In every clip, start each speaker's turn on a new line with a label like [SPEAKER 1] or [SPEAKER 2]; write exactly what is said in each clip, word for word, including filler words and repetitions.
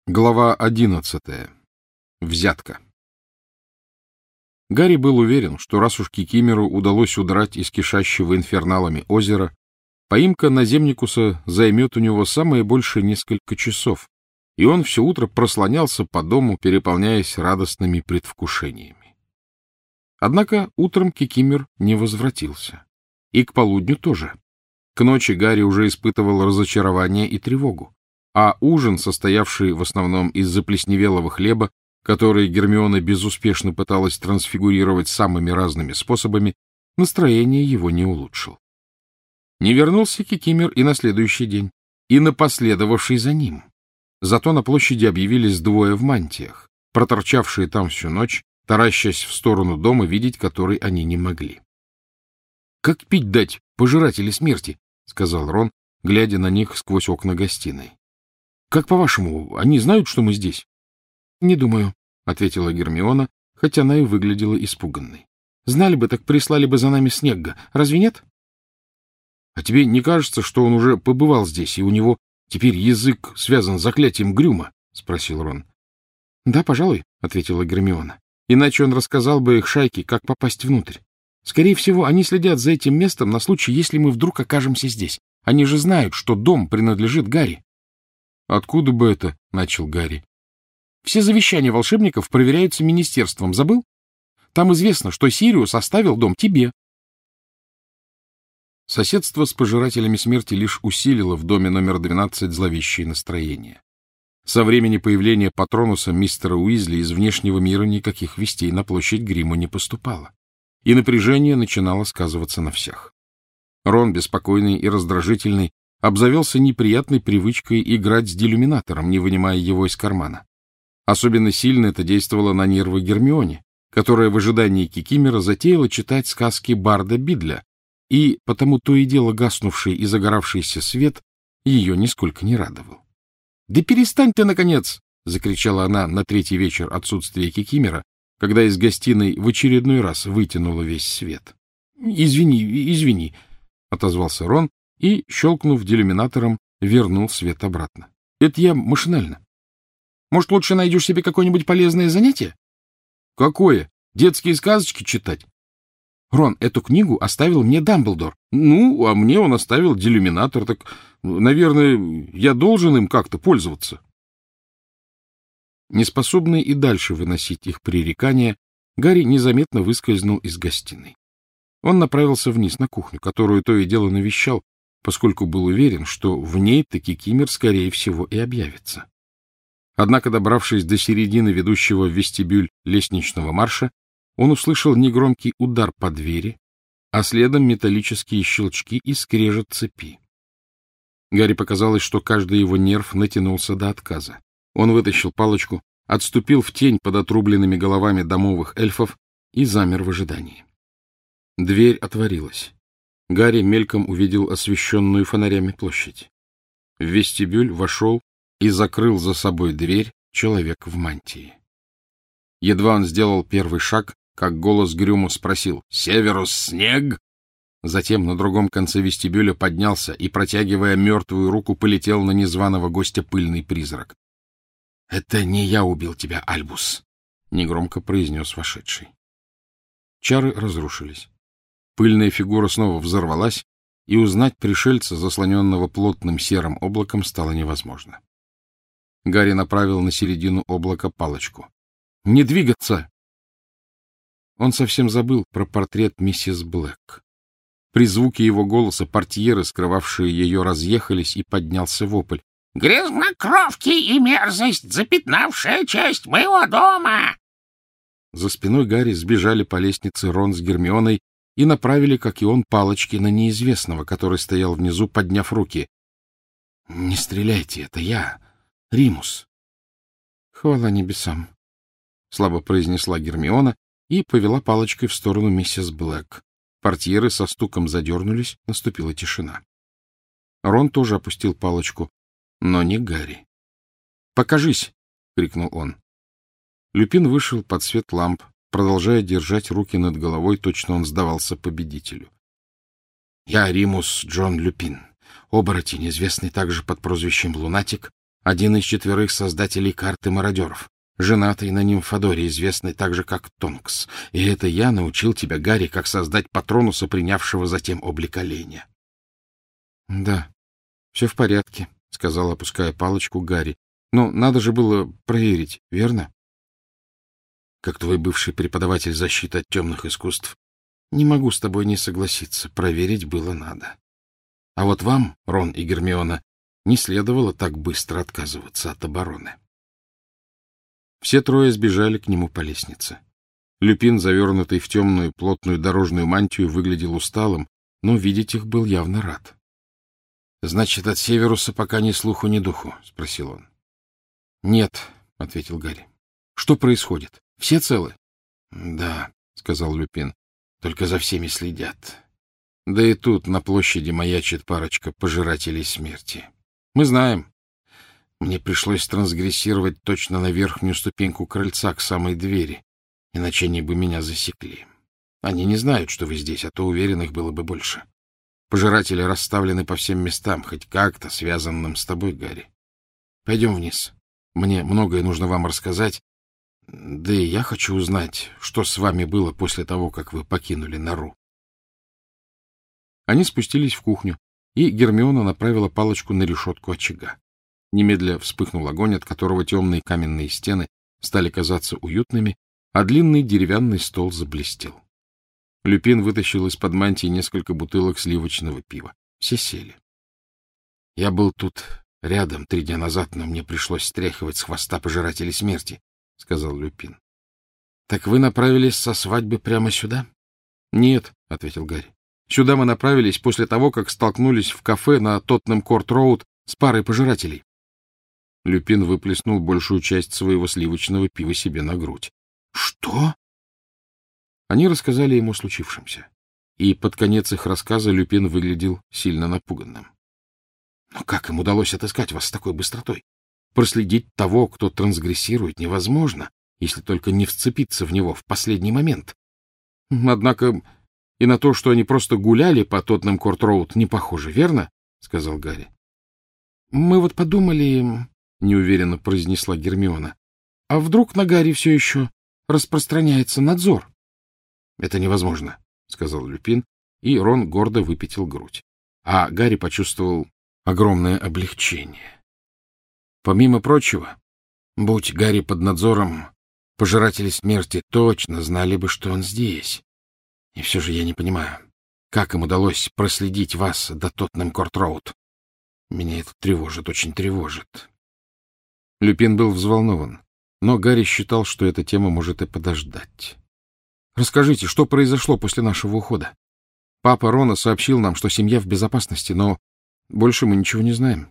[SPEAKER 1] Глава одиннадцатая. Взятка. Гарри был уверен, что раз уж Кикимеру удалось удрать из кишащего инферналами озера, поимка наземникуса займет у него самое большее несколько часов, и он все утро прослонялся по дому, переполняясь радостными предвкушениями. Однако утром Кикимер не возвратился. И к полудню тоже. К ночи Гарри уже испытывал разочарование и тревогу. А ужин, состоявший в основном из заплесневелого хлеба, который Гермиона безуспешно пыталась трансфигурировать самыми разными способами, настроение его не улучшил. Не вернулся Кикимер и на следующий день, и на последовавший за ним. Зато на площади объявились двое в мантиях, проторчавшие там всю ночь, таращась в сторону дома, видеть который они не могли. — Как пить дать, пожиратели смерти? — сказал Рон, глядя на них сквозь окна гостиной. — Как по-вашему, они знают, что мы здесь? — Не думаю, — ответила Гермиона, хотя она и выглядела испуганной. — Знали бы, так прислали бы за нами Снегга. Разве нет? — А тебе не кажется, что он уже побывал здесь, и у него теперь язык связан с заклятием Грюма? — спросил Рон. — Да, пожалуй, — ответила Гермиона. — Иначе он рассказал бы их шайке, как попасть внутрь. Скорее всего, они следят за этим местом на случай, если мы вдруг окажемся здесь. Они же знают, что дом принадлежит Гарри. — Откуда бы это? — начал Гарри. — Все завещания волшебников проверяются министерством. Забыл? Там известно, что Сириус оставил дом тебе. Соседство с пожирателями смерти лишь усилило в доме номер двенадцать зловещее настроение. Со времени появления Патронуса мистера Уизли из внешнего мира никаких вестей на площадь Грима не поступало, и напряжение начинало сказываться на всех. Рон, беспокойный и раздражительный, обзавелся неприятной привычкой играть с делюминатором, не вынимая его из кармана. Особенно сильно это действовало на нервы Гермионе, которая в ожидании Кикимера затеяла читать сказки Барда Бидля, и потому то и дело гаснувший и загоравшийся свет ее нисколько не радовал. — Да перестань ты, наконец! — закричала она на третий вечер отсутствия Кикимера, когда из гостиной в очередной раз вытянула весь свет. — Извини, извини, — отозвался Рон, и, щелкнув делюминатором, вернул свет обратно. — Это я машинально. — Может, лучше найдешь себе какое-нибудь полезное занятие? — Какое? Детские сказочки читать? — Рон, эту книгу оставил мне Дамблдор. — Ну, а мне он оставил делюминатор, так, наверное, я должен им как-то пользоваться. Неспособный и дальше выносить их пререкания, Гарри незаметно выскользнул из гостиной. Он направился вниз на кухню, которую то и дело навещал, поскольку был уверен, что в ней-то Кикимер, скорее всего, и объявится. Однако, добравшись до середины ведущего в вестибюль лестничного марша, он услышал негромкий удар по двери, а следом металлические щелчки и скрежет цепи. Гарри показалось, что каждый его нерв натянулся до отказа. Он вытащил палочку, отступил в тень под отрубленными головами домовых эльфов и замер в ожидании. Дверь отворилась. Гарри мельком увидел освещенную фонарями площадь. В вестибюль вошел и закрыл за собой дверь человек в мантии. Едва он сделал первый шаг, как голос Грюма спросил: «Северус снег?» Затем на другом конце вестибюля поднялся и, протягивая мертвую руку, полетел на незваного гостя пыльный призрак. — Это не я убил тебя, Альбус, — негромко произнес вошедший. Чары разрушились. Пыльная фигура снова взорвалась, и узнать пришельца, заслоненного плотным серым облаком, стало невозможно. Гарри направил на середину облака палочку. — Не двигаться! Он совсем забыл про портрет миссис Блэк. При звуке его голоса портьеры, скрывавшие ее, разъехались, и поднялся вопль. — Грязнокровки и мерзость, запятнавшая часть моего дома! За спиной Гарри сбежали по лестнице Рон с Гермионой и направили, как и он, палочки на неизвестного, который стоял внизу, подняв руки. — Не стреляйте, это я, Римус. — Хвала небесам, — слабо произнесла Гермиона и повела палочкой в сторону миссис Блэк. Портьеры со стуком задернулись, наступила тишина. Рон тоже опустил палочку, но не Гарри. «Покажись!» — крикнул он. Люпин вышел под свет ламп, продолжая держать руки над головой, точно он сдавался победителю. — Я Римус Джон Люпин, оборотень, известный также под прозвищем Лунатик, один из четверых создателей карты мародеров, женатый на Нимфодоре, известный также как Тонкс. И это я научил тебя, Гарри, как создать Патронуса, принявшего затем облик оленя. — Да, все в порядке, — сказал, опуская палочку, Гарри. — Но надо же было проверить, верно? — Как твой бывший преподаватель защиты от темных искусств, не могу с тобой не согласиться. Проверить было надо. А вот вам, Рон и Гермиона, не следовало так быстро отказываться от обороны. Все трое сбежали к нему по лестнице. Люпин, завернутый в темную плотную дорожную мантию, выглядел усталым, но видеть их был явно рад. — Значит, от Северуса пока ни слуху, ни духу? — спросил он. — Нет, — ответил Гарри. — Что происходит? Все целы? — Да, — сказал Люпин, — только за всеми следят. Да и тут на площади маячит парочка пожирателей смерти. Мы знаем. Мне пришлось трансгрессировать точно на верхнюю ступеньку крыльца к самой двери, иначе они бы меня засекли. Они не знают, что вы здесь, а то уверенных было бы больше. Пожиратели расставлены по всем местам, хоть как-то связанным с тобой, Гарри. Пойдем вниз. Мне многое нужно вам рассказать, да и я хочу узнать, что с вами было после того, как вы покинули нору. Они спустились в кухню, и Гермиона направила палочку на решетку очага. Немедля вспыхнул огонь, от которого темные каменные стены стали казаться уютными, а длинный деревянный стол заблестел. Люпин вытащил из-под мантии несколько бутылок сливочного пива. Все сели. — Я был тут рядом три дня назад, но мне пришлось стряхивать с хвоста пожирателей смерти, — сказал Люпин. — Так вы направились со свадьбы прямо сюда? — Нет, — ответил Гарри. — Сюда мы направились после того, как столкнулись в кафе на Тоттенхэм-Корт-Роуд с парой пожирателей. Люпин выплеснул большую часть своего сливочного пива себе на грудь. — Что? Они рассказали ему о случившемся, и под конец их рассказа Люпин выглядел сильно напуганным. — Но как им удалось отыскать вас с такой быстротой? Проследить того, кто трансгрессирует, невозможно, если только не вцепиться в него в последний момент. Однако и на то, что они просто гуляли по Тоттенхэм-Корт-Роуд, не похоже, верно? — сказал Гарри. — Мы вот подумали, — неуверенно произнесла Гермиона, — а вдруг на Гарри все еще распространяется надзор? — Это невозможно, — сказал Люпин, и Рон гордо выпятил грудь. А Гарри почувствовал огромное облегчение. Помимо прочего, будь Гарри под надзором, пожиратели смерти точно знали бы, что он здесь. И все же я не понимаю, как им удалось проследить вас до Тоттенхэм-Корт-Роуд. Меня это тревожит, очень тревожит. Люпин был взволнован, но Гарри считал, что эта тема может и подождать. Расскажите, что произошло после нашего ухода? Папа Рона сообщил нам, что семья в безопасности, но больше мы ничего не знаем.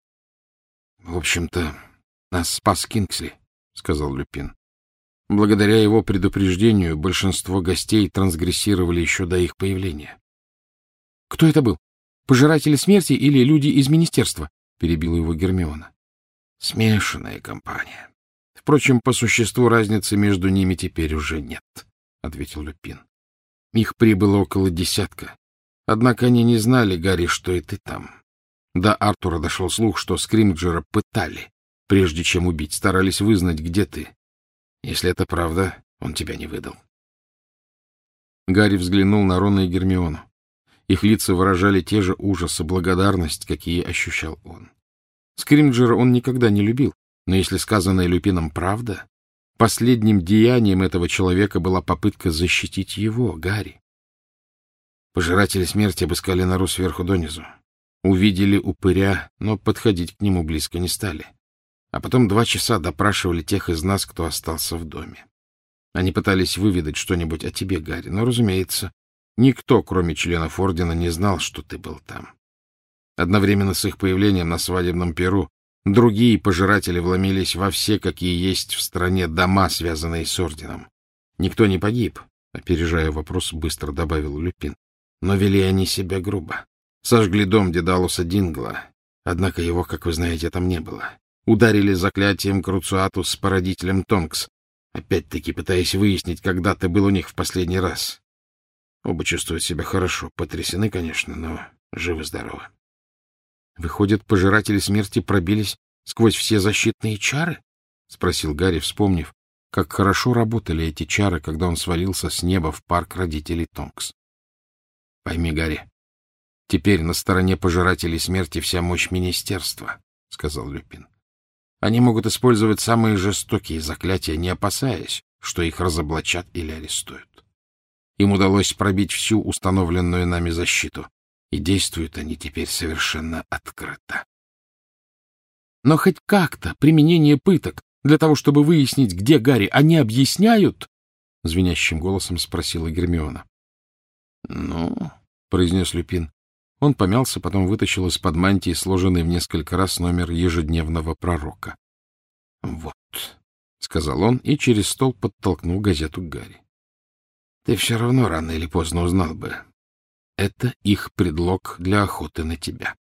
[SPEAKER 1] — В общем-то, нас спас Кингсли, — сказал Люпин. Благодаря его предупреждению большинство гостей трансгрессировали еще до их появления. — Кто это был? Пожиратели смерти или люди из министерства? — перебила его Гермиона. — Смешанная компания. Впрочем, по существу разницы между ними теперь уже нет, — ответил Люпин. Их прибыло около десятка. Однако они не знали, Гарри, что и ты там. До Артура дошел слух, что Скримджера пытали, прежде чем убить, старались вызнать, где ты. Если это правда, он тебя не выдал. Гарри взглянул на Рона и Гермиону. Их лица выражали те же ужас и благодарность, какие ощущал он. Скримджера он никогда не любил, но если сказанное Люпином правда, последним деянием этого человека была попытка защитить его, Гарри. Пожиратели смерти обыскали нору сверху донизу. Увидели упыря, но подходить к нему близко не стали. А потом два часа допрашивали тех из нас, кто остался в доме. Они пытались выведать что-нибудь о тебе, Гарри, но, разумеется, никто, кроме членов Ордена, не знал, что ты был там. Одновременно с их появлением на свадебном пиру другие пожиратели вломились во все, какие есть в стране дома, связанные с Орденом. Никто не погиб, опережая вопрос, быстро добавил Люпин. Но вели они себя грубо. Сожгли дом Дедалуса Дингла, однако его, как вы знаете, там не было. Ударили заклятием Круцуатус с породителем Тонкс, опять-таки пытаясь выяснить, когда ты был у них в последний раз. Оба чувствуют себя хорошо, потрясены, конечно, но живы-здоровы. Выходит, пожиратели смерти пробились Сквозь все защитные чары? — спросил Гарри, вспомнив, как хорошо работали эти чары, когда он свалился с неба в парк родителей Тонкс. — Пойми, Гарри, теперь на стороне пожирателей смерти вся мощь министерства, — сказал Люпин. Они могут использовать самые жестокие заклятия, не опасаясь, что их разоблачат или арестуют. Им удалось пробить всю установленную нами защиту, и действуют они теперь совершенно открыто. Но хоть как-то применение пыток для того, чтобы выяснить, где Гарри, они объясняют? — звенящим голосом спросила Гермиона. — Ну, — произнес Люпин. Он помялся, потом вытащил из-под мантии сложенный в несколько раз номер ежедневного пророка. — Вот, — сказал он и через стол подтолкнул газету к Гарри. — Ты все равно рано или поздно узнал бы. Это их предлог для охоты на тебя.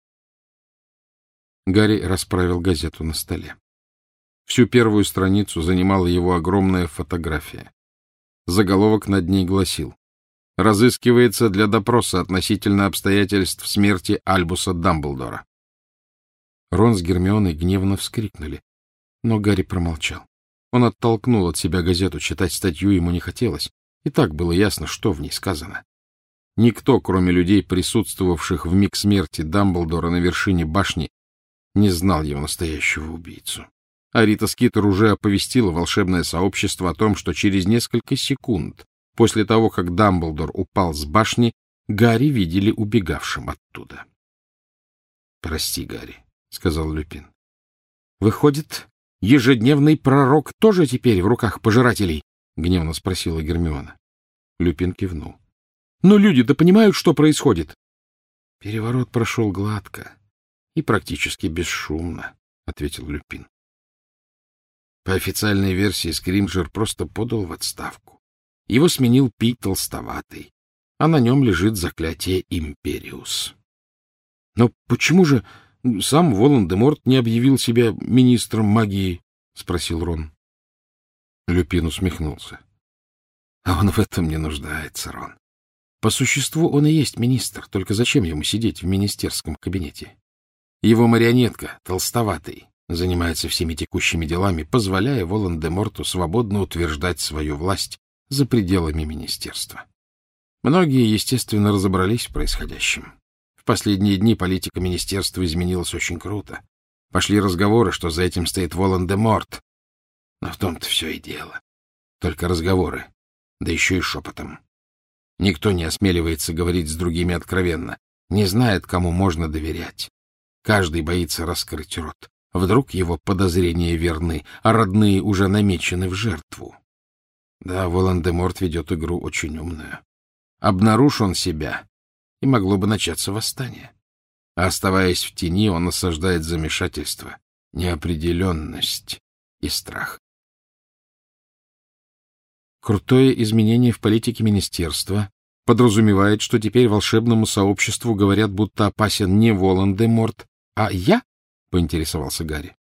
[SPEAKER 1] Гарри расправил газету на столе. Всю первую страницу занимала его огромная фотография. Заголовок над ней гласил: «Разыскивается для допроса относительно обстоятельств смерти Альбуса Дамблдора». Рон с Гермионой гневно вскрикнули, но Гарри промолчал. Он оттолкнул от себя газету, читать статью ему не хотелось, и так было ясно, что в ней сказано. Никто, кроме людей, присутствовавших в миг смерти Дамблдора на вершине башни, не знал его настоящего убийцу. А Рита Скитер уже оповестила волшебное сообщество о том, что через несколько секунд после того, как Дамблдор упал с башни, Гарри видели убегавшим оттуда. — Прости, Гарри, — сказал Люпин. — Выходит, ежедневный пророк тоже теперь в руках пожирателей? — гневно спросила Гермиона. Люпин кивнул. — Но люди-то понимают, что происходит? — Переворот прошел гладко и практически бесшумно, — ответил Люпин. По официальной версии, Скримджер просто подал в отставку. Его сменил Пий Толстоватый, а на нем лежит заклятие Империус. — Но почему же сам Волан-де-Морт не объявил себя министром магии? — спросил Рон. Люпин усмехнулся. — А он в этом не нуждается, Рон. По существу он и есть министр, только зачем ему сидеть в министерском кабинете? Его марионетка, Толстоватый, занимается всеми текущими делами, позволяя Волан-де-Морту свободно утверждать свою власть за пределами министерства. Многие, естественно, разобрались в происходящем. В последние дни политика министерства изменилась очень круто. Пошли разговоры, что за этим стоит Волан-де-Морт. Но в том-то все и дело. Только разговоры, да еще и шепотом. Никто не осмеливается говорить с другими откровенно, не знает, кому можно доверять. Каждый боится раскрыть рот. Вдруг его подозрения верны, а родные уже намечены в жертву. Да, Волан-де-Морт ведет игру очень умную. Обнаружь он себя, и могло бы начаться восстание. А оставаясь в тени, он насаждает замешательство, неопределенность и страх. Крутое изменение в политике министерства подразумевает, что теперь волшебному сообществу говорят, будто опасен не Волан-де-Морт, а я? — поинтересовался Гарри.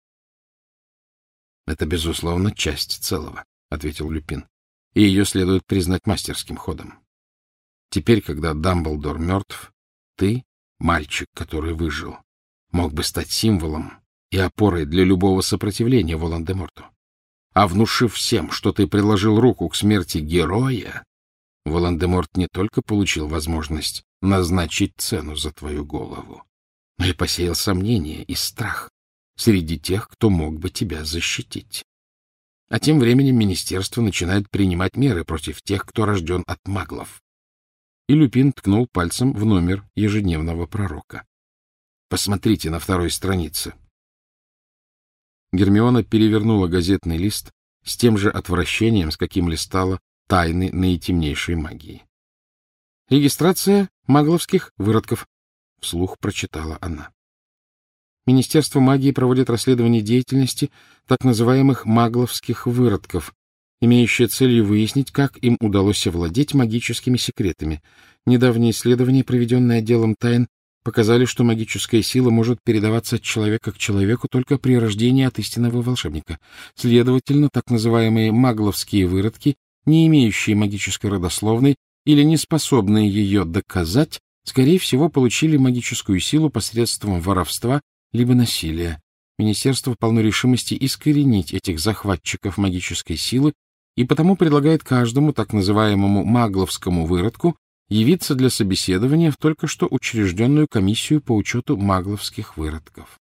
[SPEAKER 1] — Это, безусловно, часть целого, — ответил Люпин, — и ее следует признать мастерским ходом. Теперь, когда Дамблдор мертв, ты, мальчик, который выжил, мог бы стать символом и опорой для любого сопротивления Волан-де-Морту. А внушив всем, что ты приложил руку к смерти героя, Волан-де-Морт не только получил возможность назначить цену за твою голову, но и посеял сомнения и страх среди тех, кто мог бы тебя защитить. А тем временем министерство начинает принимать меры против тех, кто рожден от маглов. И Люпин ткнул пальцем в номер ежедневного пророка. Посмотрите на второй странице. Гермиона перевернула газетный лист с тем же отвращением, с каким листала тайны наитемнейшей магии. «Регистрация магловских выродков», — вслух прочитала она. Министерство магии проводит расследование деятельности так называемых магловских выродков, имеющее целью выяснить, как им удалось овладеть магическими секретами. Недавние исследования, проведенные отделом тайн, показали, что магическая сила может передаваться от человека к человеку только при рождении от истинного волшебника. Следовательно, так называемые магловские выродки, не имеющие магической родословной или не способные ее доказать, скорее всего, получили магическую силу посредством воровства либо насилия. Министерство полно решимости искоренить этих захватчиков магической силы и потому предлагает каждому так называемому магловскому выродку явиться для собеседования в только что учрежденную комиссию по учету магловских выродков.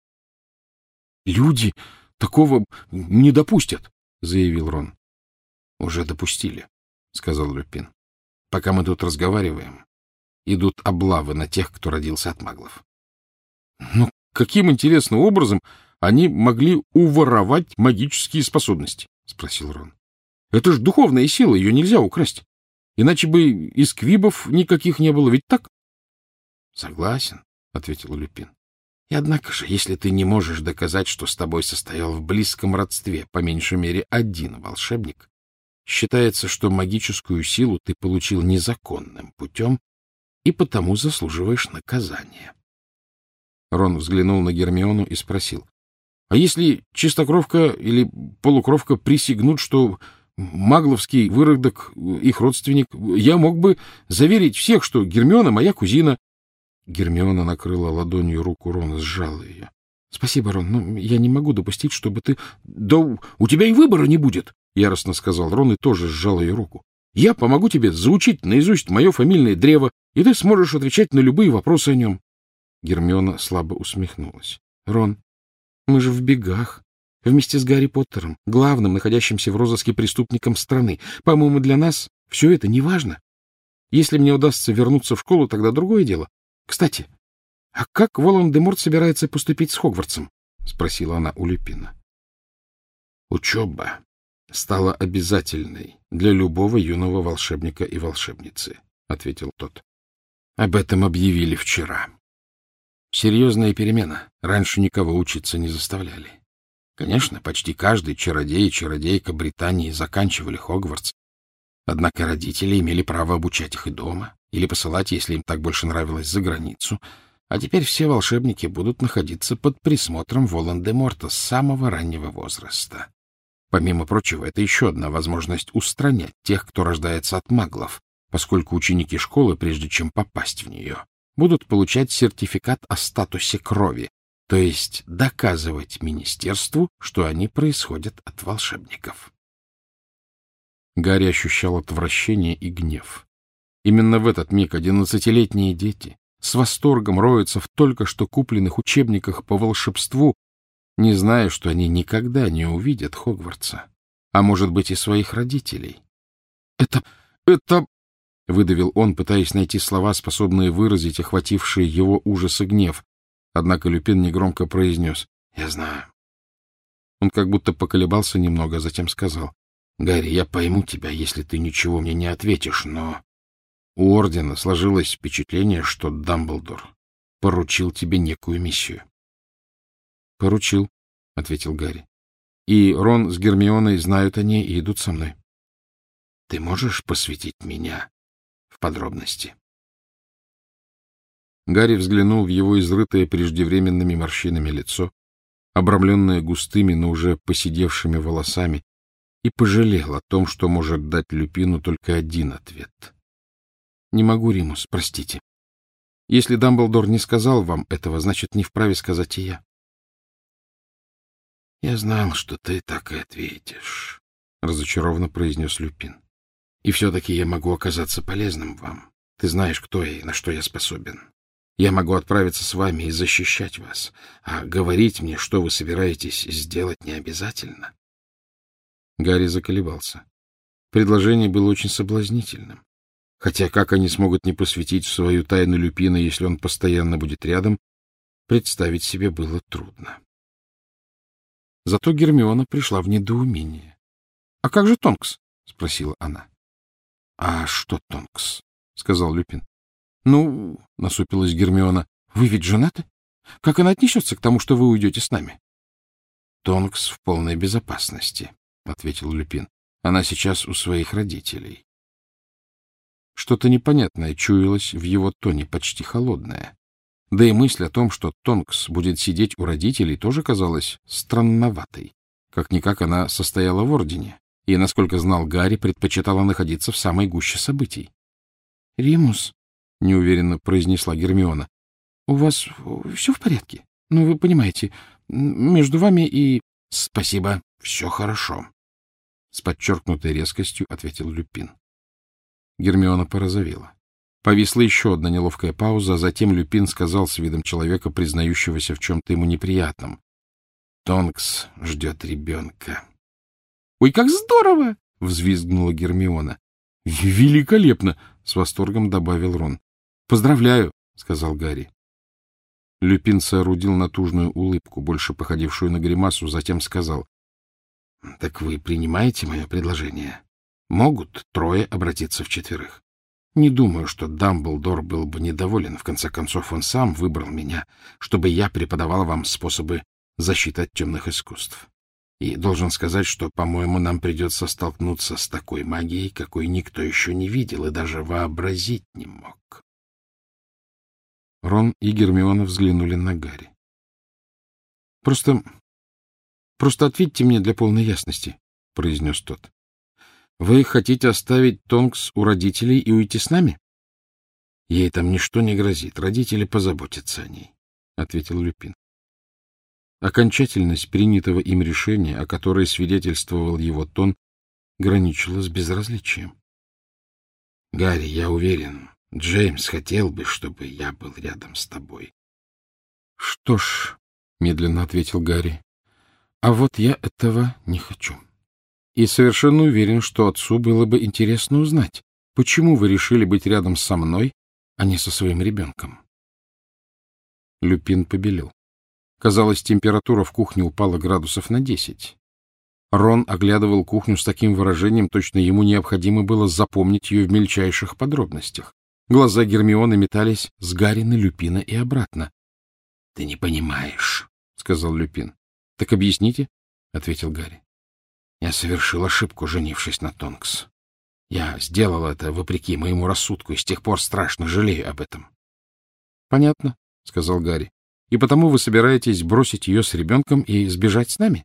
[SPEAKER 1] — Люди такого не допустят, — заявил Рон. — Уже допустили, — сказал Люпин. — Пока мы тут разговариваем, идут облавы на тех, кто родился от маглов. — Но каким интересным образом они могли уворовать магические способности? — спросил Рон. — Это же духовная сила, ее нельзя украсть. Иначе бы и сквибов никаких не было, ведь так? — Согласен, — ответил Люпин. — И однако же, если ты не можешь доказать, что с тобой состоял в близком родстве по меньшей мере один волшебник, считается, что магическую силу ты получил незаконным путем и потому заслуживаешь наказания. Рон взглянул на Гермиону и спросил: — А если чистокровка или полукровка присягнут, что магловский выродок их родственник, я мог бы заверить всех, что Гермиона моя кузина? Гермиона накрыла ладонью руку Рона, сжала ее. — Спасибо, Рон, но я не могу допустить, чтобы ты... — Да у тебя и выбора не будет, — яростно сказал Рон и тоже сжал ее руку. — Я помогу тебе заучить наизусть мое фамильное древо, и ты сможешь отвечать на любые вопросы о нем. Гермиона слабо усмехнулась. — Рон, мы же в бегах. Вместе с Гарри Поттером, главным, находящимся в розыске преступником страны. По-моему, для нас все это не важно. Если мне удастся вернуться в школу, тогда другое дело. Кстати, а как Волан-де-Морт собирается поступить с Хогвартсом? — спросила она у Люпина. — Учеба стала обязательной для любого юного волшебника и волшебницы, — ответил тот. — Об этом объявили вчера. Серьезная перемена. Раньше никого учиться не заставляли. Конечно, почти каждый чародей и чародейка Британии заканчивали Хогвартс, однако родители имели право обучать их и дома, или посылать, если им так больше нравилось, за границу, а теперь все волшебники будут находиться под присмотром Волан-де-Морта с самого раннего возраста. Помимо прочего, это еще одна возможность устранять тех, кто рождается от маглов, поскольку ученики школы, прежде чем попасть в нее, будут получать сертификат о статусе крови, то есть доказывать министерству, что они происходят от волшебников. Гарри ощущал отвращение и гнев. Именно в этот миг одиннадцатилетние дети с восторгом роются в только что купленных учебниках по волшебству, не зная, что они никогда не увидят Хогвартса, а, может быть, и своих родителей. — Это... это... — выдавил он, пытаясь найти слова, способные выразить охватившие его ужас и гнев. Однако Люпин негромко произнес: — Я знаю. Он как будто поколебался немного, а затем сказал: — Гарри, я пойму тебя, если ты ничего мне не ответишь, но у Ордена сложилось впечатление, что Дамблдор поручил тебе некую миссию. — Поручил, — ответил Гарри. — И Рон с Гермионой знают о ней и идут со мной. Ты можешь посвятить меня в подробности? Гарри взглянул в его изрытое преждевременными морщинами лицо, обрамленное густыми, но уже поседевшими волосами, и пожалел о том, что может дать Люпину только один ответ. — Не могу, Римус, простите. Если Дамблдор не сказал вам этого, значит, не вправе сказать и я. — Я знал, что ты так и ответишь, — разочарованно произнес Люпин. — И все-таки я могу оказаться полезным вам. Ты знаешь, кто я и на что я способен. Я могу отправиться с вами и защищать вас, а говорить мне, что вы собираетесь сделать, не обязательно. Гарри заколебался. Предложение было очень соблазнительным. Хотя как они смогут не посвятить в свою тайну Люпина, если он постоянно будет рядом, представить себе было трудно. Зато Гермиона пришла в недоумение. — А как же Тонкс? — спросила она. — А что Тонкс? — сказал Люпин. — Ну, — насупилась Гермиона, — вы ведь женаты? Как она отнесется к тому, что вы уйдете с нами? — Тонкс в полной безопасности, — ответил Люпин. — Она сейчас у своих родителей. Что-то непонятное чуялось в его тоне, почти холодное. Да и мысль о том, что Тонкс будет сидеть у родителей, тоже казалась странноватой. Как-никак она состояла в Ордене, и, насколько знал Гарри, предпочитала находиться в самой гуще событий. — Римус, — неуверенно произнесла Гермиона, — у вас все в порядке? Ну, вы понимаете, Между вами и... — Спасибо, все хорошо, — с подчеркнутой резкостью ответил Люпин. Гермиона порозовела. Повисла еще одна неловкая пауза, а затем Люпин сказал с видом человека, признающегося в чем-то ему неприятном: — Тонкс ждет ребенка. — Ой, как здорово! — взвизгнула Гермиона. — Великолепно! — с восторгом добавил Рон. — Поздравляю! — сказал Гарри. Люпин соорудил натужную улыбку, больше походившую на гримасу, затем сказал: — Так вы принимаете мое предложение? Могут трое обратиться в четверых. Не думаю, что Дамблдор был бы недоволен. В конце концов, он сам выбрал меня, чтобы я преподавал вам способы защиты от темных искусств. И должен сказать, что, по-моему, нам придется столкнуться с такой магией, какой никто еще не видел и даже вообразить не мог. Рон и Гермиона взглянули на Гарри. — Просто... просто ответьте мне для полной ясности, — произнес тот. — Вы хотите оставить Тонкс у родителей и уйти с нами? — Ей там ничто не грозит. Родители позаботятся о ней, — ответил Люпин. Окончательность принятого им решения, о которой свидетельствовал его тон, граничила с безразличием. — Гарри, я уверен, Джеймс хотел бы, чтобы я был рядом с тобой. — Что ж, — медленно ответил Гарри, — а вот я этого не хочу. И совершенно уверен, что отцу было бы интересно узнать, почему вы решили быть рядом со мной, а не со своим ребенком. Люпин побелел. Казалось, температура в кухне упала градусов на десять. Рон оглядывал кухню с таким выражением, точно ему необходимо было запомнить ее в мельчайших подробностях. Глаза Гермионы метались с Гарри на Люпина и обратно. — Ты не понимаешь, — сказал Люпин. — Так объясните, — ответил Гарри. — Я совершил ошибку, женившись на Тонкс. Я сделал это вопреки моему рассудку и с тех пор страшно жалею об этом. — Понятно, — сказал Гарри. — И потому вы собираетесь бросить ее с ребенком и сбежать с нами?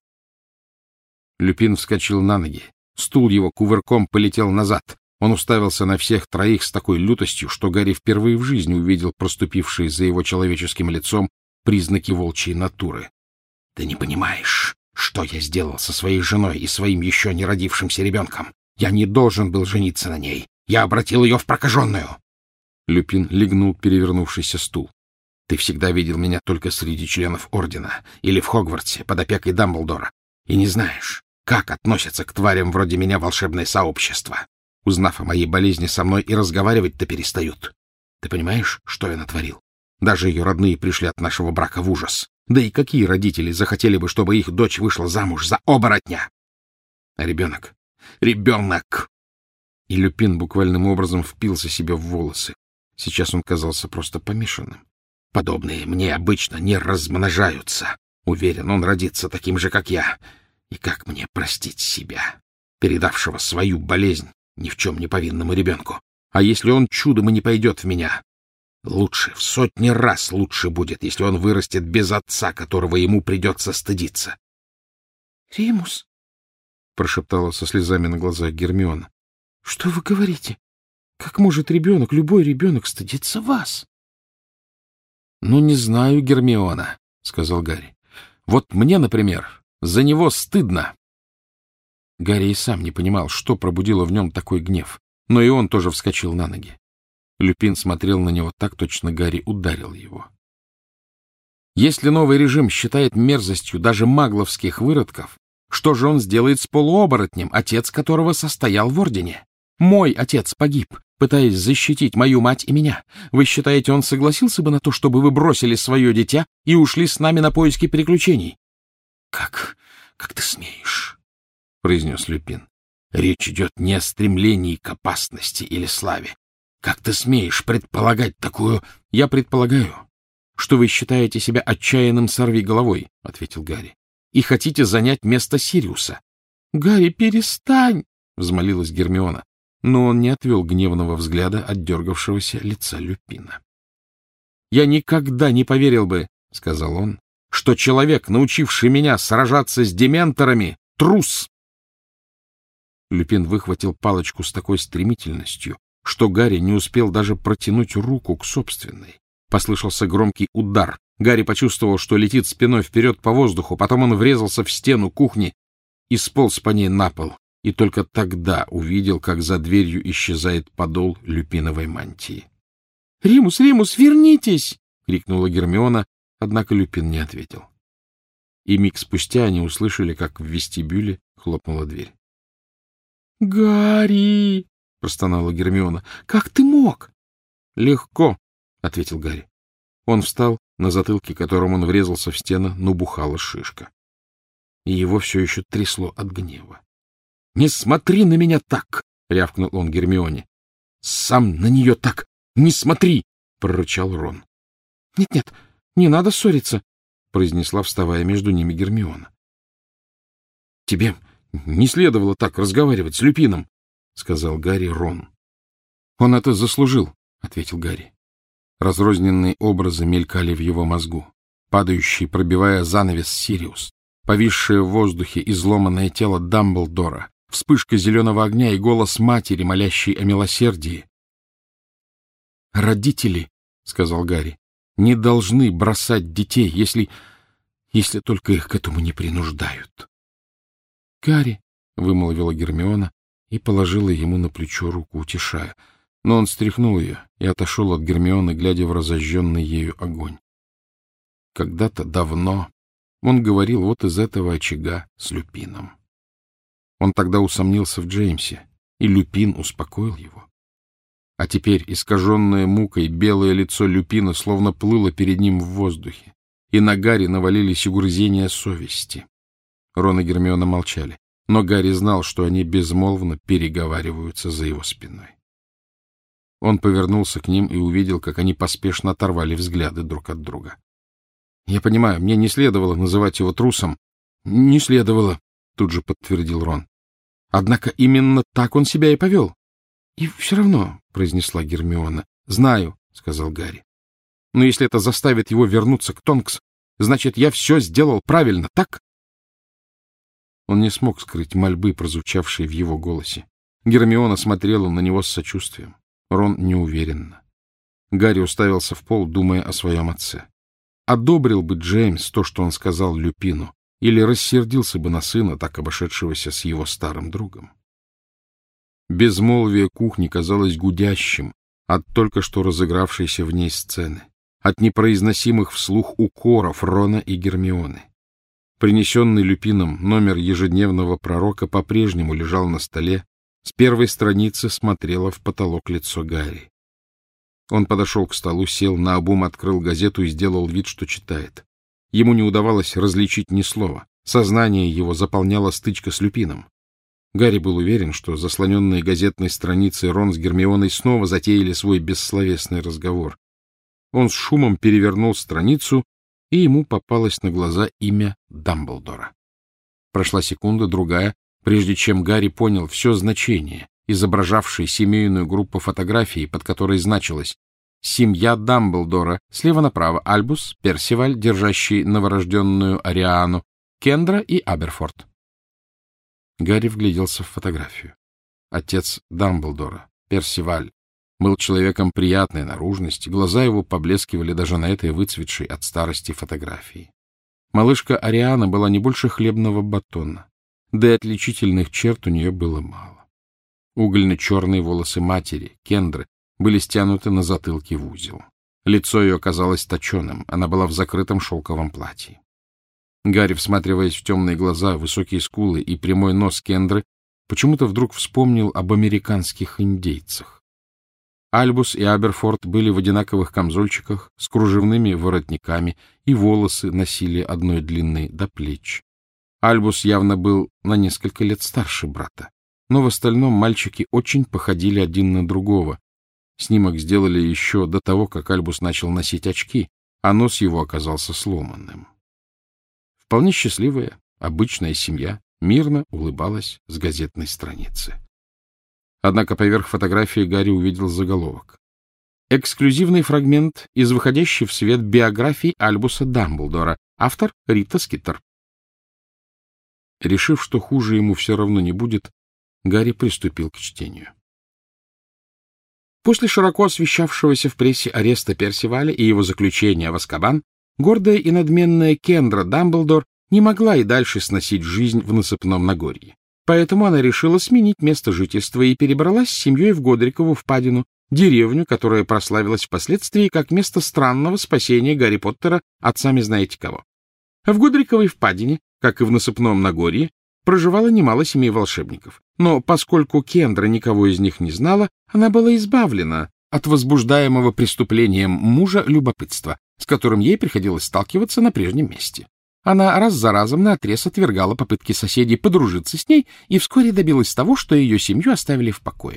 [SPEAKER 1] Люпин вскочил на ноги. Стул его кувырком полетел назад. Он уставился на всех троих с такой лютостью, что Гарри впервые в жизни увидел проступившие за его человеческим лицом признаки волчьей натуры. — Ты не понимаешь, что я сделал со своей женой и своим еще не родившимся ребенком. Я не должен был жениться на ней. Я обратил ее в прокаженную. Люпин легнул перевернувшийся стул. — Ты всегда видел меня только среди членов Ордена или в Хогвартсе под опекой Дамблдора. И не знаешь, как относятся к тварям вроде меня волшебное сообщество. Узнав о моей болезни со мной, и разговаривать-то перестают. Ты понимаешь, что я натворил? Даже ее родные пришли от нашего брака в ужас. Да и какие родители захотели бы, чтобы их дочь вышла замуж за оборотня? А ребенок? Ребенок! И Люпин буквальным образом впился себе в волосы. Сейчас он казался просто помешанным. Подобные мне обычно не размножаются. Уверен, он родится таким же, как я. И как мне простить себя, передавшего свою болезнь ни в чем не повинному ребенку? А если он чудом и не пойдет в меня? Лучше, в сотни раз лучше будет, если он вырастет без отца, которого ему придется стыдиться. — Римус, — прошептала со слезами на глазах Гермиона, — что вы говорите? Как может ребенок, любой ребенок, стыдиться вас? — Ну, не знаю, Гермиона, — сказал Гарри. — Вот мне, например, за него стыдно. Гарри и сам не понимал, что пробудило в нем такой гнев, но и он тоже вскочил на ноги. Люпин смотрел на него так, точно Гарри ударил его. Если новый режим считает мерзостью даже магловских выродков, что же он сделает с полуоборотнем, отец которого состоял в Ордене? Мой отец погиб, пытаясь защитить мою мать и меня. Вы считаете, он согласился бы на то, чтобы вы бросили свое дитя и ушли с нами на поиски приключений? — Как... как ты смеешь? — произнес Люпин. — Речь идет не о стремлении к опасности или славе. Как ты смеешь предполагать такую... — Я предполагаю, что вы считаете себя отчаянным сорвиголовой, — ответил Гарри, — и хотите занять место Сириуса. — Гарри, перестань! — взмолилась Гермиона, но он не отвел гневного взгляда от дергавшегося лица Люпина. — Я никогда не поверил бы, — сказал он, — что человек, научивший меня сражаться с дементорами, — трус! Люпин выхватил палочку с такой стремительностью, что Гарри не успел даже протянуть руку к собственной. Послышался громкий удар, Гарри почувствовал, что летит спиной вперед по воздуху, потом он врезался в стену кухни и сполз по ней на пол, и только тогда увидел, как за дверью исчезает подол люпиновой мантии. — Римус, Римус, вернитесь! — крикнула Гермиона, однако Люпин не ответил. И миг спустя они услышали, как в вестибюле хлопнула дверь. — Гарри! — простонала Гермиона. — Как ты мог? — Легко, — ответил Гарри. Он встал, на затылке которым он врезался в стену, набухала шишка. И его все еще трясло от гнева. — Не смотри на меня так! — рявкнул он Гермионе. — Сам на нее так! Не смотри! — прорычал Рон. «Нет, — Нет-нет, не надо ссориться, — произнесла, вставая между ними Гермиона. — Тебе не следовало так разговаривать с Люпином, — сказал Гарри Рон. — Он это заслужил, — ответил Гарри. Разрозненные образы мелькали в его мозгу, падающий, пробивая занавес Сириус, повисшее в воздухе изломанное тело Дамблдора, вспышка зеленого огня и голос матери, молящей о милосердии. — Родители, — сказал Гарри, — не должны бросать детей, если... если только их к этому не принуждают. — Гарри, — вымолвила Гермиона и положила ему на плечо руку, утешая. Но он стряхнул ее и отошел от Гермионы, глядя в разожженный ею огонь. Когда-то давно он говорил вот из этого очага с Люпином. Он тогда усомнился в Джеймсе, и Люпин успокоил его. А теперь искаженное мукой белое лицо Люпина словно плыло перед ним в воздухе, и на Гарри навалились угрызения совести. Рон и Гермиона молчали, но Гарри знал, что они безмолвно переговариваются за его спиной. Он повернулся к ним и увидел, как они поспешно оторвали взгляды друг от друга. — Я понимаю, мне не следовало называть его трусом. — Не следовало, — тут же подтвердил Рон. — Однако именно так он себя и повел. — И все равно, — произнесла Гермиона. — Знаю, — сказал Гарри. — Но если это заставит его вернуться к Тонкс, значит, я все сделал правильно, так? Он не смог скрыть мольбы, прозвучавшие в его голосе. Гермиона смотрела на него с сочувствием. Рон неуверенно. Гарри уставился в пол, думая о своем отце. Одобрил бы Джеймс то, что он сказал Люпину, или рассердился бы на сына, так обошедшегося с его старым другом. Безмолвие кухни казалось гудящим от только что разыгравшейся в ней сцены, от непроизносимых вслух укоров Рона и Гермионы. Принесенный Люпином номер ежедневного пророка по-прежнему лежал на столе, с первой страницы смотрело в потолок лицо Гарри. Он подошел к столу, сел, наобум открыл газету и сделал вид, что читает. Ему не удавалось различить ни слова. Сознание его заполняла стычка с Люпином. Гарри был уверен, что заслоненные газетной страницы Рон с Гермионой снова затеяли свой бессловесный разговор. Он с шумом перевернул страницу, и ему попалось на глаза имя Дамблдора. Прошла секунда, другая, прежде чем Гарри понял все значение, изображавшей семейную группу фотографий, под которой значилось «Семья Дамблдора», слева направо Альбус, Персиваль, держащий новорожденную Ариану, Кендра и Аберфорд. Гарри вгляделся в фотографию. Отец Дамблдора, Персиваль, был человеком приятной наружности, глаза его поблескивали даже на этой выцветшей от старости фотографии. Малышка Ариана была не больше хлебного батона, да и отличительных черт у нее было мало. Угольно-черные волосы матери, Кендры, были стянуты на затылке в узел. Лицо ее казалось точеным, она была в закрытом шелковом платье. Гарри, всматриваясь в темные глаза, высокие скулы и прямой нос Кендры, почему-то вдруг вспомнил об американских индейцах. Альбус и Аберфорд были в одинаковых камзольчиках с кружевными воротниками, и волосы носили одной длины до плеч. Альбус явно был на несколько лет старше брата, но в остальном мальчики очень походили один на другого. Снимок сделали еще до того, как Альбус начал носить очки, а нос его оказался сломанным. Вполне счастливая, обычная семья мирно улыбалась с газетной страницы. Однако поверх фотографии Гарри увидел заголовок. Эксклюзивный фрагмент из выходящей в свет биографии Альбуса Дамблдора. Автор Рита Скиттер. Решив, что хуже ему все равно не будет, Гарри приступил к чтению. После широко освещавшегося в прессе ареста Персиваля и его заключения в Азкабан, гордая и надменная Кендра Дамблдор не могла и дальше сносить жизнь в Насыпном Нагорье. Поэтому она решила сменить место жительства и перебралась с семьей в Годрикову впадину, деревню, которая прославилась впоследствии как место странного спасения Гарри Поттера от сами знаете кого. В Годриковой впадине, как и в Насыпном Нагорье, проживало немало семей волшебников. Но поскольку Кендра никого из них не знала, она была избавлена от возбуждаемого преступлением мужа любопытства, с которым ей приходилось сталкиваться на прежнем месте. Она раз за разом наотрез отвергала попытки соседей подружиться с ней и вскоре добилась того, что ее семью оставили в покое.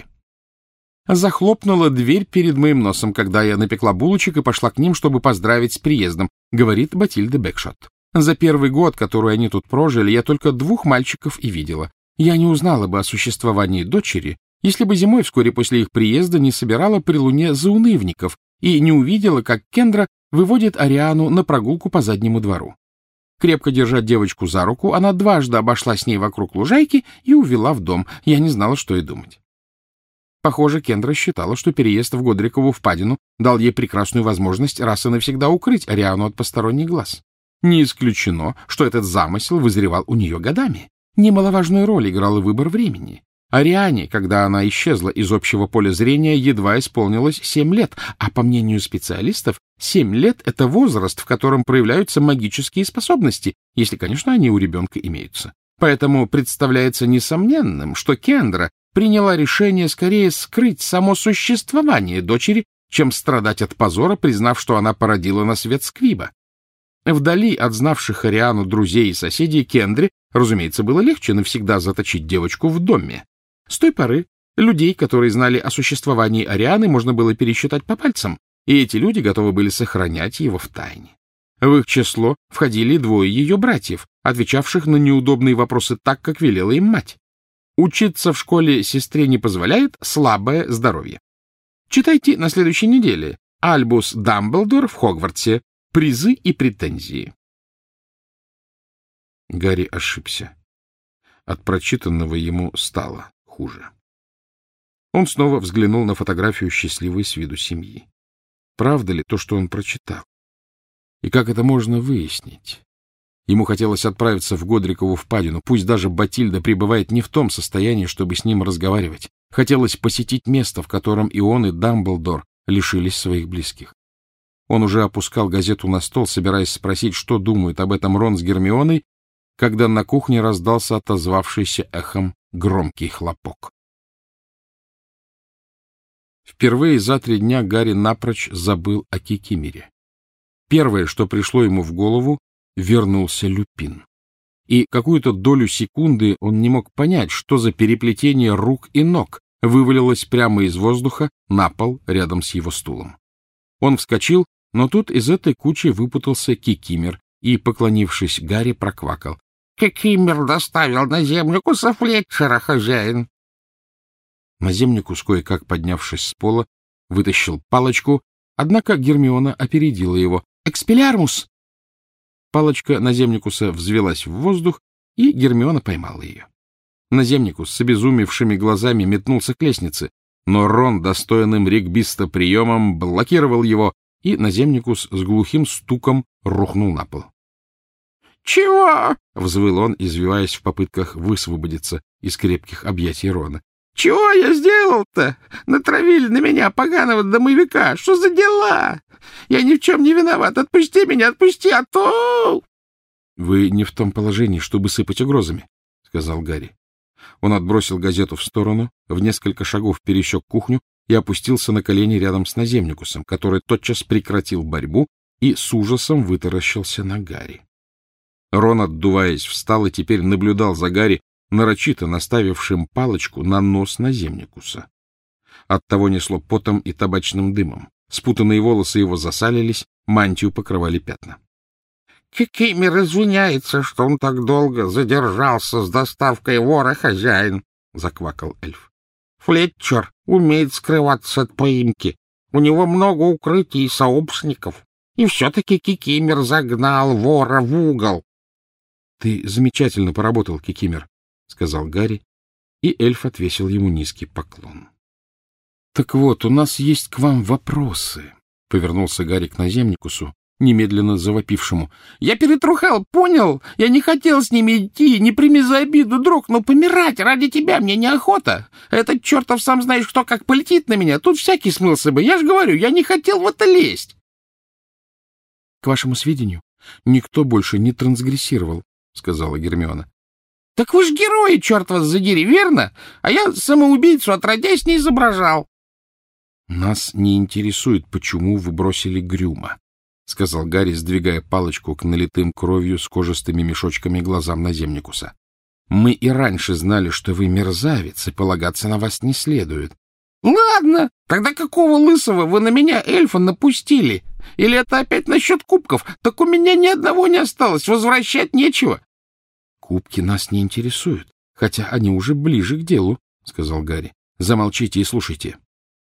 [SPEAKER 1] «Захлопнула дверь перед моим носом, когда я напекла булочек и пошла к ним, чтобы поздравить с приездом», — говорит Батильда Бэкшот. «За первый год, который они тут прожили, я только двух мальчиков и видела. Я не узнала бы о существовании дочери, если бы зимой вскоре после их приезда не собирала при луне заунывников и не увидела, как Кендра выводит Ариану на прогулку по заднему двору. Крепко держа девочку за руку, она дважды обошла с ней вокруг лужайки и увела в дом. Я не знала, что и думать». Похоже, Кендра считала, что переезд в Годрикову впадину дал ей прекрасную возможность раз и навсегда укрыть Ариану от посторонних глаз. Не исключено, что этот замысел вызревал у нее годами. Немаловажную роль играл и выбор времени. Ариане, когда она исчезла из общего поля зрения, едва исполнилось семь лет, а по мнению специалистов, семь лет — это возраст, в котором проявляются магические способности, если, конечно, они у ребенка имеются. Поэтому представляется несомненным, что Кендра приняла решение скорее скрыть само существование дочери, чем страдать от позора, признав, что она породила на свет Сквиба. Вдали от знавших Ариану друзей и соседей Кендре, разумеется, было легче навсегда заточить девочку в доме. С той поры людей, которые знали о существовании Арианы, можно было пересчитать по пальцам, и эти люди готовы были сохранять его в тайне. В их число входили двое ее братьев, отвечавших на неудобные вопросы так, как велела им мать. Учиться в школе сестре не позволяет слабое здоровье. Читайте на следующей неделе «Альбус Дамблдор в Хогвартсе. Призы и претензии». Гарри ошибся. От прочитанного ему стало хуже. Он снова взглянул на фотографию счастливой с виду семьи. Правда ли то, что он прочитал? И как это можно выяснить? Ему хотелось отправиться в Годрикову впадину, пусть даже Батильда пребывает не в том состоянии, чтобы с ним разговаривать. Хотелось посетить место, в котором и он, и Дамблдор лишились своих близких. Он уже опускал газету на стол, собираясь спросить, что думают об этом Рон с Гермионой, когда на кухне раздался отозвавшийся эхом громкий хлопок. Впервые за три дня Гарри напрочь забыл о Кикимере. Первое, что пришло ему в голову, вернулся Люпин. И какую-то долю секунды он не мог понять, что за переплетение рук и ног вывалилось прямо из воздуха на пол рядом с его стулом. Он вскочил, но тут из этой кучи выпутался Кикимер и, поклонившись Гарри, проквакал: «Кикимер доставил наземникуса Флетчера, хозяин». Наземникус, кое-как поднявшись с пола, вытащил палочку, однако Гермиона опередила его. «Экспеллиармус!» Палочка наземникуса взвелась в воздух, и Гермиона поймала ее. Наземникус с обезумевшими глазами метнулся к лестнице, но Рон достойным регбиста приемом блокировал его, и наземникус с глухим стуком рухнул на пол. «Чего?» — взвыл он, извиваясь в попытках высвободиться из крепких объятий Рона. «Чего я сделал-то? Натравили на меня поганого домовика! Что за дела? Я ни в чем не виноват! Отпусти меня, отпусти, а то...» «Вы не в том положении, чтобы сыпать угрозами», — сказал Гарри. Он отбросил газету в сторону, в несколько шагов пересек кухню и опустился на колени рядом с наземникусом, который тотчас прекратил борьбу и с ужасом вытаращился на Гарри. Рон, отдуваясь, встал и теперь наблюдал за Гарри, нарочито наставившим палочку на нос наземникуса. Оттого несло потом и табачным дымом. Спутанные волосы его засалились, мантию покрывали пятна. — Кикимер извиняется, что он так долго задержался с доставкой вора, хозяин, — заквакал эльф. — Флетчер умеет скрываться от поимки. У него много укрытий и сообщников. И все-таки Кикимер загнал вора в угол. — Ты замечательно поработал, Кикимер, — сказал Гарри, и эльф отвесил ему низкий поклон. — Так вот, у нас есть к вам вопросы, — повернулся Гарри к наземникусу, немедленно завопившему. — Я перетрухал, понял? Я не хотел с ними идти, не прими за обиду, друг, но помирать ради тебя мне неохота. Этот чертов сам знаешь кто как полетит на меня, тут всякий смылся бы. Я же говорю, я не хотел в это лезть. — К вашему сведению, никто больше не трансгрессировал, — сказала Гермиона. — Так вы ж герои, черт вас задери, верно? А я самоубийцу отродясь не изображал. — Нас не интересует, почему вы бросили Грюма, — сказал Гарри, сдвигая палочку к налитым кровью с кожистыми мешочками глазам наземникуса. — Мы и раньше знали, что вы мерзавец, и полагаться на вас не следует. — Ладно, тогда какого лысого вы на меня, эльфа, напустили? Или это опять насчет кубков? Так у меня ни одного не осталось, возвращать нечего. — Кубки нас не интересуют, хотя они уже ближе к делу, — сказал Гарри. — Замолчите и слушайте.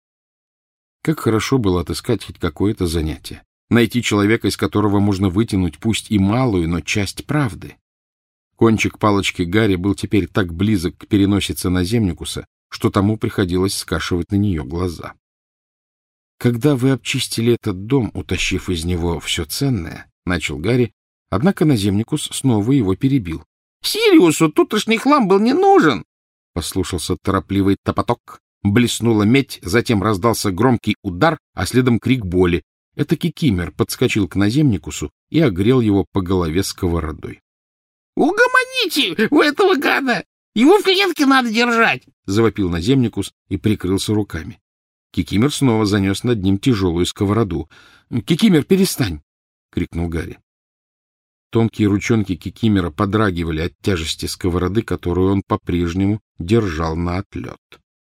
[SPEAKER 1] Как хорошо было отыскать хоть какое-то занятие. Найти человека, из которого можно вытянуть пусть и малую, но часть правды. Кончик палочки Гарри был теперь так близок к переносице наземникуса, что тому приходилось скашивать на нее глаза. «Когда вы обчистили этот дом, утащив из него все ценное, — начал Гарри, однако наземникус снова его перебил. — Сириусу тутошний хлам был не нужен! — послушался торопливый топоток. Блеснула медь, затем раздался громкий удар, а следом крик боли. Это Кикимер подскочил к наземникусу и огрел его по голове сковородой. — Угомоните у этого гада! Его в клетке надо держать! — завопил наземникус и прикрылся руками. Кикимер снова занес над ним тяжелую сковороду. — Кикимер, перестань! — крикнул Гарри. Тонкие ручонки Кикимера подрагивали от тяжести сковороды, которую он по-прежнему держал на отлет.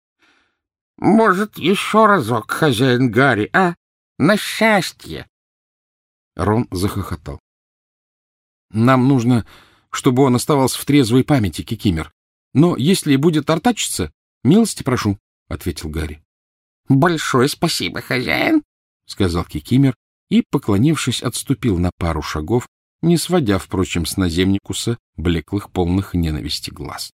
[SPEAKER 1] — Может, еще разок, хозяин Гарри, а? На счастье! Рон захохотал. — Нам нужно, чтобы он оставался в трезвой памяти, Кикимер. Но если будет артачиться, милости прошу, — ответил Гарри. — Большое спасибо, хозяин, — сказал Кикимер и, поклонившись, отступил на пару шагов, не сводя, впрочем, с наземникуса блеклых, полных ненависти глаз.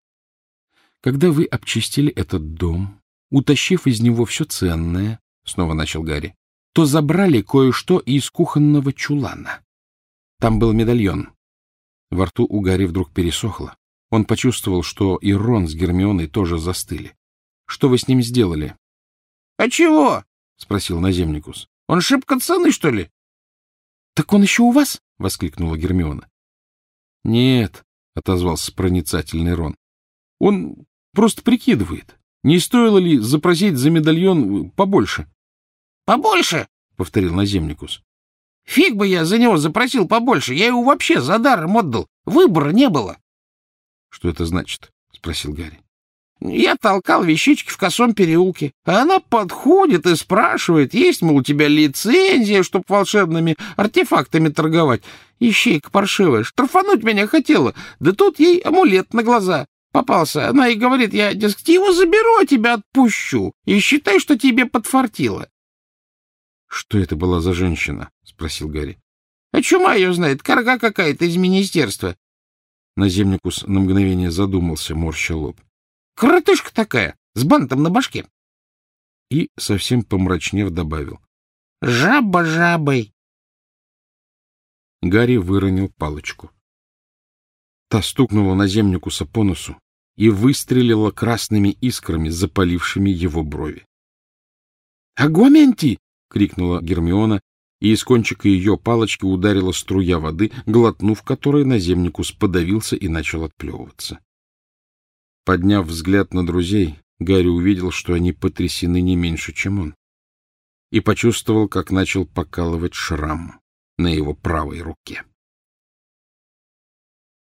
[SPEAKER 1] — Когда вы обчистили этот дом, утащив из него все ценное, — снова начал Гарри, — то забрали кое-что из кухонного чулана. Там был медальон. Во рту у Гарри вдруг пересохло. Он почувствовал, что и Рон с Гермионой тоже застыли. — Что вы с ним сделали? — А чего? — спросил наземникус. — Он шибко ценный, что ли? — Так он еще у вас? — воскликнула Гермиона. — Нет, — отозвался проницательный Рон. — Он просто прикидывает. Не стоило ли запросить за медальон побольше? — Побольше? — повторил наземникус. — Фиг бы я за него запросил побольше. Я его вообще за даром отдал. Выбора не было. — Что это значит? — спросил Гарри. — Я толкал вещички в косом переулке, а она подходит и спрашивает, есть, мол, у тебя лицензия, чтоб волшебными артефактами торговать. Ищейка паршивая, штрафануть меня хотела, да тут ей амулет на глаза попался. Она и говорит, я, дескать, его заберу, а тебя отпущу, и считай, что тебе подфартило. — Что это была за женщина? — спросил Гарри. — А чума ее знает, карга какая-то из министерства. Наземникус на мгновение задумался, морща лоб. — Коротышка такая, с бантом на башке. И, совсем помрачнев, добавил. — Жаба жабой. Гарри выронил палочку. Та стукнула наземникуса по носу и выстрелила красными искрами, запалившими его брови. — Агуаменти! — крикнула Гермиона, и из кончика ее палочки ударила струя воды, глотнув которой наземникус подавился и начал отплевываться. Подняв взгляд на друзей, Гарри увидел, что они потрясены не меньше, чем он, и почувствовал, как начал покалывать шрам на его правой руке.